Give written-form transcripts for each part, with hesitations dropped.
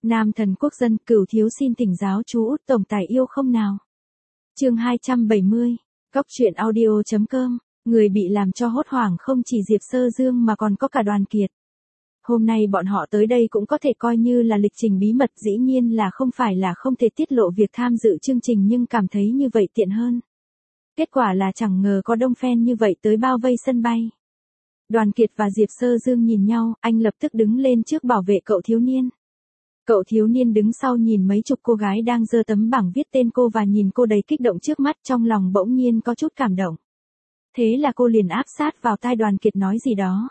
Nam thần quốc dân, Cửu thiếu xin thỉnh giáo chú Út tổng tài yêu không nào. Chương 270. Góc truyện audio.com. Người bị làm cho hốt hoảng không chỉ Diệp Sơ Dương mà còn có cả Đoàn Kiệt. Hôm nay bọn họ tới đây cũng có thể coi như là lịch trình bí mật, dĩ nhiên là không phải là không thể tiết lộ việc tham dự chương trình, nhưng cảm thấy như vậy tiện hơn. Kết quả là chẳng ngờ có đông fan như vậy tới bao vây sân bay. Đoàn Kiệt và Diệp Sơ Dương nhìn nhau, anh lập tức đứng lên trước bảo vệ cậu thiếu niên. Cậu thiếu niên đứng sau nhìn mấy chục cô gái đang giơ tấm bảng viết tên cô và nhìn cô đầy kích động trước mắt, trong lòng bỗng nhiên có chút cảm động. Thế là cô liền áp sát vào tai Đoàn Kiệt nói gì đó.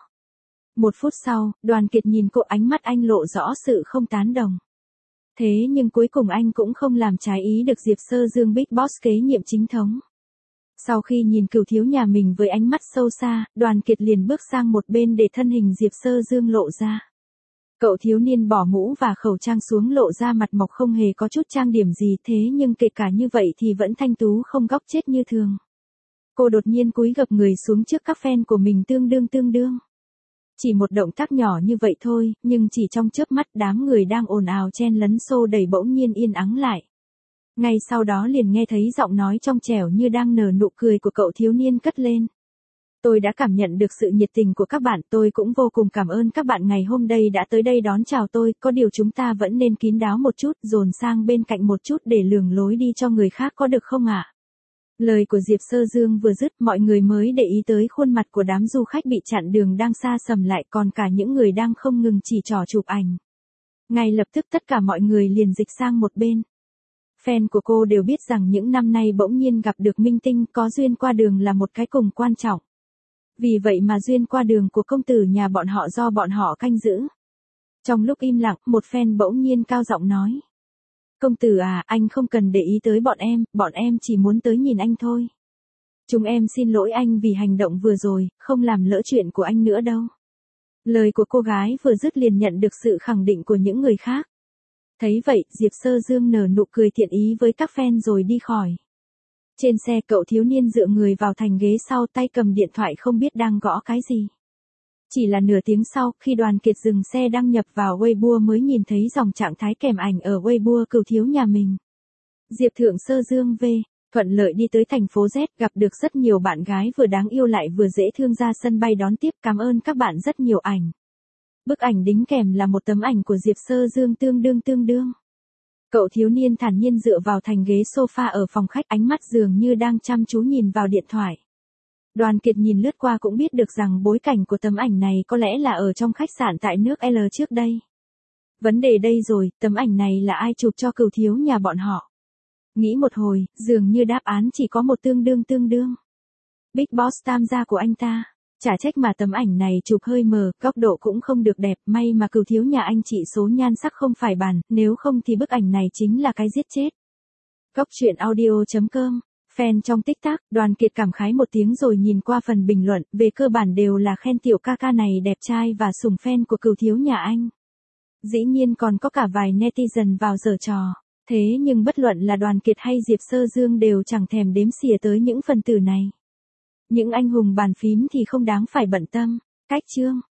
1 phút sau, Đoàn Kiệt nhìn cô, ánh mắt anh lộ rõ sự không tán đồng. Thế nhưng cuối cùng anh cũng không làm trái ý được Diệp Sơ Dương Big Boss kế nhiệm chính thống. Sau khi nhìn Cửu thiếu nhà mình với ánh mắt sâu xa, Đoàn Kiệt liền bước sang một bên để thân hình Diệp Sơ Dương lộ ra. Cậu thiếu niên bỏ mũ và khẩu trang xuống, lộ ra mặt mộc không hề có chút trang điểm gì, thế nhưng kể cả như vậy thì vẫn thanh tú không góc chết như thường. Cô đột nhiên cúi gập người xuống trước các fan của mình tương đương. Chỉ một động tác nhỏ như vậy thôi, nhưng chỉ trong chớp mắt đám người đang ồn ào chen lấn xô đẩy bỗng nhiên yên ắng lại. Ngay sau đó liền nghe thấy giọng nói trong trẻo như đang nở nụ cười của cậu thiếu niên cất lên. Tôi đã cảm nhận được sự nhiệt tình của các bạn, tôi cũng vô cùng cảm ơn các bạn ngày hôm nay đã tới đây đón chào tôi, có điều chúng ta vẫn nên kín đáo một chút, dồn sang bên cạnh một chút để lường lối đi cho người khác có được không ạ? Lời của Diệp Sơ Dương vừa dứt, mọi người mới để ý tới khuôn mặt của đám du khách bị chặn đường đang xa sầm lại, còn cả những người đang không ngừng chỉ trỏ chụp ảnh. Ngay lập tức tất cả mọi người liền dịch sang một bên. Fan của cô đều biết rằng những năm nay bỗng nhiên gặp được minh tinh, có duyên qua đường là một cái cùng quan trọng. Vì vậy mà duyên qua đường của công tử nhà bọn họ do bọn họ canh giữ. Trong lúc im lặng, một fan bỗng nhiên cao giọng nói. Công tử à, anh không cần để ý tới bọn em chỉ muốn tới nhìn anh thôi. Chúng em xin lỗi anh vì hành động vừa rồi, không làm lỡ chuyện của anh nữa đâu. Lời của cô gái vừa dứt liền nhận được sự khẳng định của những người khác. Thấy vậy, Diệp Sơ Dương nở nụ cười thiện ý với các fan rồi đi khỏi. Trên xe, cậu thiếu niên dựa người vào thành ghế sau, tay cầm điện thoại không biết đang gõ cái gì. Chỉ là nửa tiếng sau, khi Đoàn Kiệt dừng xe đăng nhập vào Weibo mới nhìn thấy dòng trạng thái kèm ảnh ở Weibo Cửu thiếu nhà mình. Diệp Thượng Sơ Dương V. Thuận lợi đi tới thành phố Z, gặp được rất nhiều bạn gái vừa đáng yêu lại vừa dễ thương ra sân bay đón tiếp, cảm ơn các bạn rất nhiều ảnh. Bức ảnh đính kèm là một tấm ảnh của Diệp Sơ Dương tương đương. Cậu thiếu niên thản nhiên dựa vào thành ghế sofa ở phòng khách, ánh mắt dường như đang chăm chú nhìn vào điện thoại. Đoàn Kiệt nhìn lướt qua cũng biết được rằng bối cảnh của tấm ảnh này có lẽ là ở trong khách sạn tại nước L trước đây. Vấn đề đây rồi, tấm ảnh này là ai chụp cho Cửu thiếu nhà bọn họ? Nghĩ một hồi, dường như đáp án chỉ có một tương đương. Big Boss tam gia của anh ta. Chả trách mà tấm ảnh này chụp hơi mờ, góc độ cũng không được đẹp, may mà Cửu thiếu nhà anh chị số nhan sắc không phải bàn, nếu không thì bức ảnh này chính là cái giết chết. Góc truyện audio.com. Fan trong TikTok, Đoàn Kiệt cảm khái một tiếng rồi nhìn qua phần bình luận, về cơ bản đều là khen tiểu ca ca này đẹp trai và sùng fan của Cửu thiếu nhà anh. Dĩ nhiên còn có cả vài netizen vào giở trò. Thế nhưng bất luận là Đoàn Kiệt hay Diệp Sơ Dương đều chẳng thèm đếm xỉa tới những phần tử này. Những anh hùng bàn phím thì không đáng phải bận tâm. Cách chương.